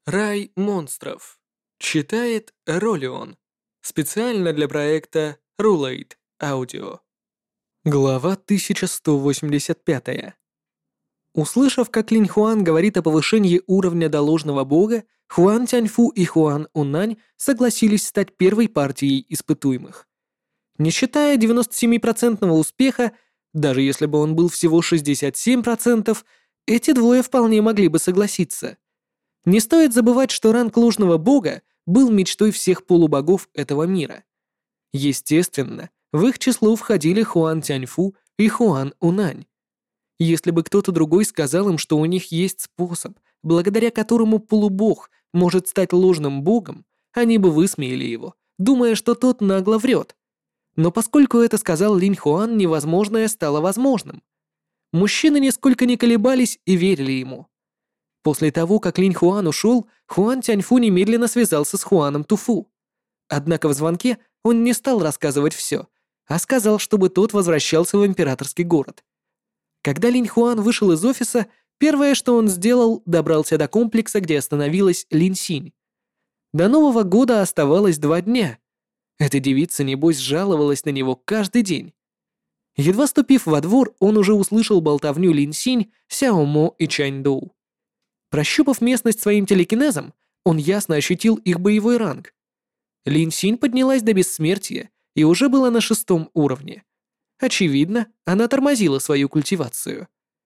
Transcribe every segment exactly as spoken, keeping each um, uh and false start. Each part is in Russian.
Рай монстров. Читает Ролион. Специально для проекта Rulate Audio. Глава тысяча сто восемьдесят пять. Услышав, как Линь Хуан говорит о повышении уровня до ложного бога, Хуан Тяньфу и Хуан Унань согласились стать первой партией испытуемых. Не считая девяносто семь процентов успеха, даже если бы он был всего шестьдесят семь процентов, эти двое вполне могли бы согласиться. Не стоит забывать, что ранг ложного бога был мечтой всех полубогов этого мира. Естественно, в их число входили Хуан Тяньфу и Хуан Унань. Если бы кто-то другой сказал им, что у них есть способ, благодаря которому полубог может стать ложным богом, они бы высмеяли его, думая, что тот нагло врет. Но поскольку это сказал Линь Хуан, невозможное стало возможным. Мужчины нисколько не колебались и верили ему. После того, как Линь Хуан ушел, Хуан Тяньфу немедленно связался с Хуаном Туфу. Однако в звонке он не стал рассказывать все, а сказал, чтобы тот возвращался в императорский город. Когда Линь Хуан вышел из офиса, первое, что он сделал, добрался до комплекса, где остановилась Лин Синь. До Нового года оставалось два дня. Эта девица, небось, жаловалась на него каждый день. Едва ступив во двор, он уже услышал болтовню Лин Синь, Сяо Мо и Чань Доу. Прощупав местность своим телекинезом, он ясно ощутил их боевой ранг. Лин Синь поднялась до бессмертия и уже была на шестом уровне. Очевидно, она тормозила свою культивацию.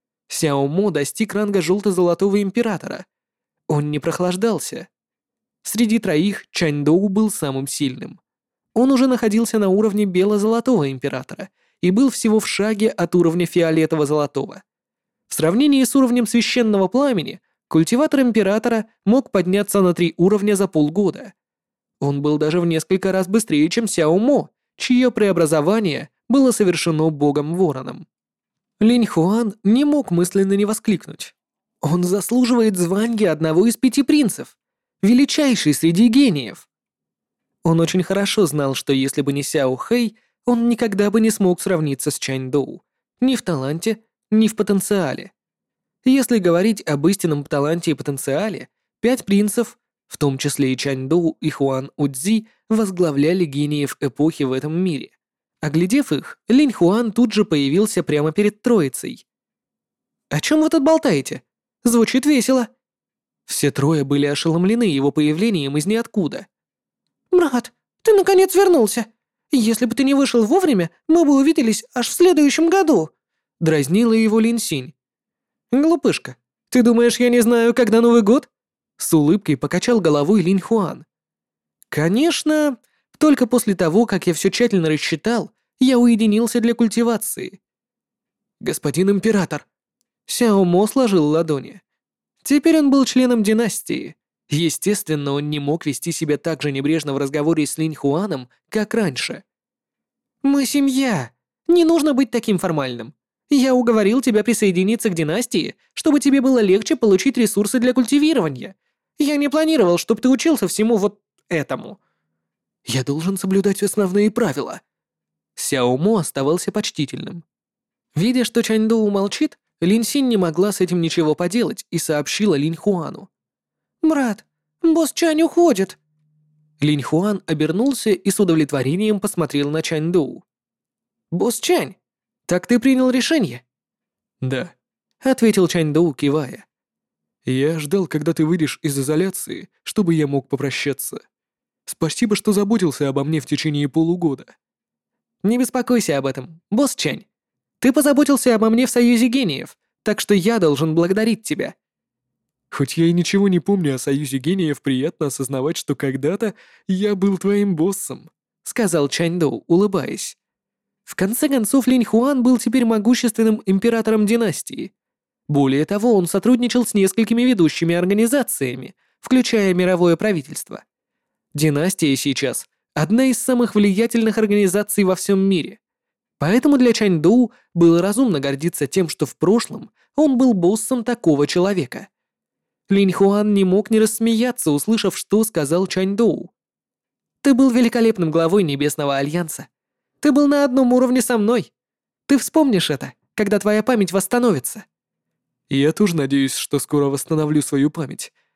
Сяо Мо достиг ранга желто-золотого императора. Он не прохлаждался. Среди троих Чань Доу был самым сильным. Он уже находился на уровне бело-золотого императора и был всего в шаге от уровня фиолетово-золотого. В сравнении с уровнем священного пламени, культиватор императора мог подняться на три уровня за полгода. Он был даже в несколько раз быстрее, чем Сяо Мо, чье преобразование было совершено богом-вороном. Линь Хуан не мог мысленно не воскликнуть. Он заслуживает звания одного из пяти принцев, величайший среди гениев. Он очень хорошо знал, что если бы не Сяо Хэй, он никогда бы не смог сравниться с Чань Доу, ни в таланте, ни в потенциале. Если говорить об истинном таланте и потенциале, пять принцев, в том числе и Чань Доу и Хуан Удзи, возглавляли гениев эпохи в этом мире. Оглядев их, Линь Хуан тут же появился прямо перед троицей. «О чем вы тут болтаете? Звучит весело». Все трое были ошеломлены его появлением из ниоткуда. «Брат, ты наконец вернулся. Если бы ты не вышел вовремя, мы бы увиделись аж в следующем году», — дразнила его Лин Синь. «Глупышка, ты думаешь, я не знаю, когда Новый год?» С улыбкой покачал головой Линь Хуан. «Конечно, только после того, как я все тщательно рассчитал, я уединился для культивации». «Господин император», Сяо Мо сложил ладони. Теперь он был членом династии. Естественно, он не мог вести себя так же небрежно в разговоре с Линь Хуаном, как раньше. «Мы семья. Не нужно быть таким формальным. Я уговорил тебя присоединиться к династии, чтобы тебе было легче получить ресурсы для культивирования. Я не планировал, чтобы ты учился всему вот этому». «Я должен соблюдать основные правила». Сяо Мо оставался почтительным. Видя, что Чань Доу молчит, Лин Синь не могла с этим ничего поделать и сообщила Линь Хуану. «Брат, босс Чань уходит». Линь Хуан обернулся и с удовлетворением посмотрел на Чань Доу. «Босс Чань, так ты принял решение?» «Да», — ответил Чань Доу, кивая. «Я ждал, когда ты выйдешь из изоляции, чтобы я мог попрощаться. Спасибо, что заботился обо мне в течение полугода». «Не беспокойся об этом, босс Чань. Ты позаботился обо мне в Союзе гениев, так что я должен благодарить тебя». «Хоть я и ничего не помню о Союзе гениев, приятно осознавать, что когда-то я был твоим боссом», — сказал Чань Доу, улыбаясь. В конце концов, Линь Хуан был теперь могущественным императором династии. Более того, он сотрудничал с несколькими ведущими организациями, включая мировое правительство. Династия сейчас одна из самых влиятельных организаций во всем мире. Поэтому для Чань Доу было разумно гордиться тем, что в прошлом он был боссом такого человека. Линь Хуан не мог не рассмеяться, услышав, что сказал Чань Доу. «Ты был великолепным главой Небесного Альянса. Ты был на одном уровне со мной. Ты вспомнишь это, когда твоя память восстановится». «Я тоже надеюсь, что скоро восстановлю свою память.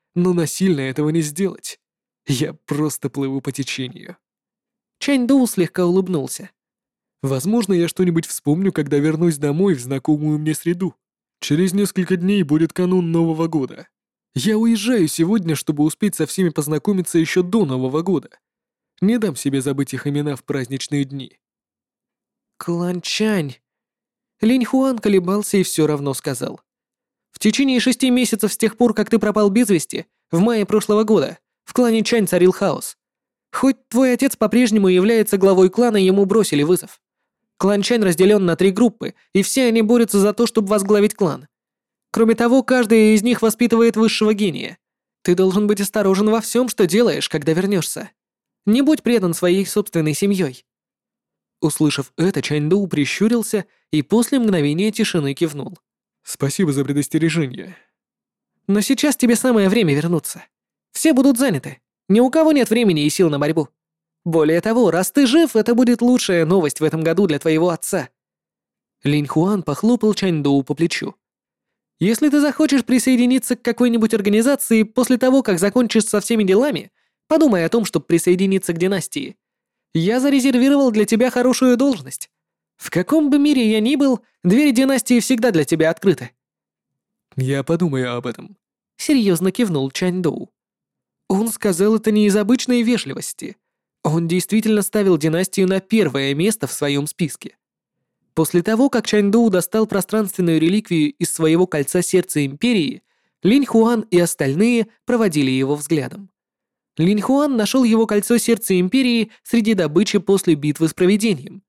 но насильно этого не сделать. Я просто плыву по течению. Чань Доу слегка улыбнулся. Возможно, я что-нибудь вспомню, когда вернусь домой в знакомую мне среду. Через несколько дней будет канун Нового года. Я уезжаю сегодня, чтобы успеть со всеми познакомиться еще до Нового года. Не дам себе забыть их имена в праздничные дни. Клан Чань. Линь Хуан колебался и все равно сказал. В течение шести месяцев с тех пор, как ты пропал без вести, в мае прошлого года, в клане Чань царил хаос. Хоть твой отец по-прежнему является главой клана, ему бросили вызов. Клан Чань разделен на три группы, и все они борются за то, чтобы возглавить клан. Кроме того, каждая из них воспитывает высшего гения. Ты должен быть осторожен во всем, что делаешь, когда вернешься. Не будь предан своей собственной семьей. Услышав это, Чань Доу прищурился и после мгновения тишины кивнул. Спасибо за предостережение. Но сейчас тебе самое время вернуться. Все будут заняты. Ни у кого нет времени и сил на борьбу. Более того, раз ты жив, это будет лучшая новость в этом году для твоего отца. Линь Хуан похлопал Чань Доу по плечу. Если ты захочешь присоединиться к какой-нибудь организации после того, как закончишь со всеми делами, подумай о том, чтобы присоединиться к династии. Я зарезервировал для тебя хорошую должность. В каком бы мире я ни был, двери династии всегда для тебя открыты. Я подумаю об этом. Серьезно кивнул Чань Доу. Он сказал это не из обычной вежливости. Он действительно ставил династию на первое место в своем списке. После того, как Чань Доу достал пространственную реликвию из своего кольца сердца Империи, Линь Хуан и остальные проводили его взглядом. Линь Хуан нашел его кольцо сердца Империи среди добычи после битвы с Провидением.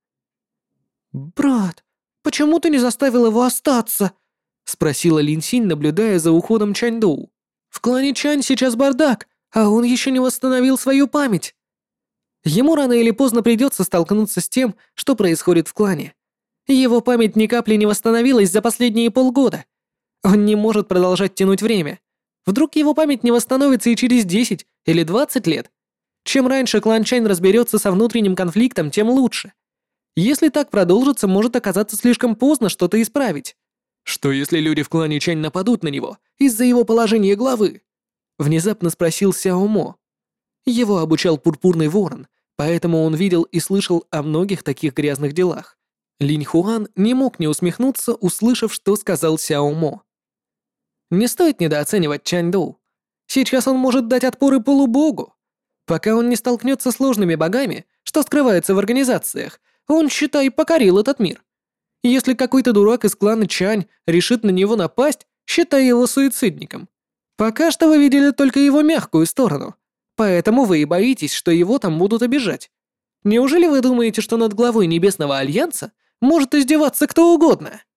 «Брат, почему ты не заставил его остаться?» — спросила Лин Синь, наблюдая за уходом Чань Доу. «В клане Чань сейчас бардак, а он еще не восстановил свою память. Ему рано или поздно придется столкнуться с тем, что происходит в клане. Его память ни капли не восстановилась за последние полгода. Он не может продолжать тянуть время. Вдруг его память не восстановится и через десять или двадцать лет. Чем раньше клан Чань разберется со внутренним конфликтом, тем лучше. Если так продолжится, может оказаться слишком поздно что-то исправить. Что если люди в клане Чань нападут на него Из-за его положения главы?» Внезапно спросил Сяо Мо. Его обучал Пурпурный Ворон, поэтому он видел и слышал о многих таких грязных делах. Линь Хуан не мог не усмехнуться, услышав, что сказал Сяо Мо. Не стоит недооценивать Чань Доу. Сейчас он может дать отпор и полубогу. Пока он не столкнется с сложными богами, что скрываются в организациях, он, считай, покорил этот мир. Если какой-то дурак из клана Чань решит на него напасть, считай его суицидником. Пока что вы видели только его мягкую сторону, поэтому вы и боитесь, что его там будут обижать. Неужели вы думаете, что над главой Небесного Альянса может издеваться кто угодно?»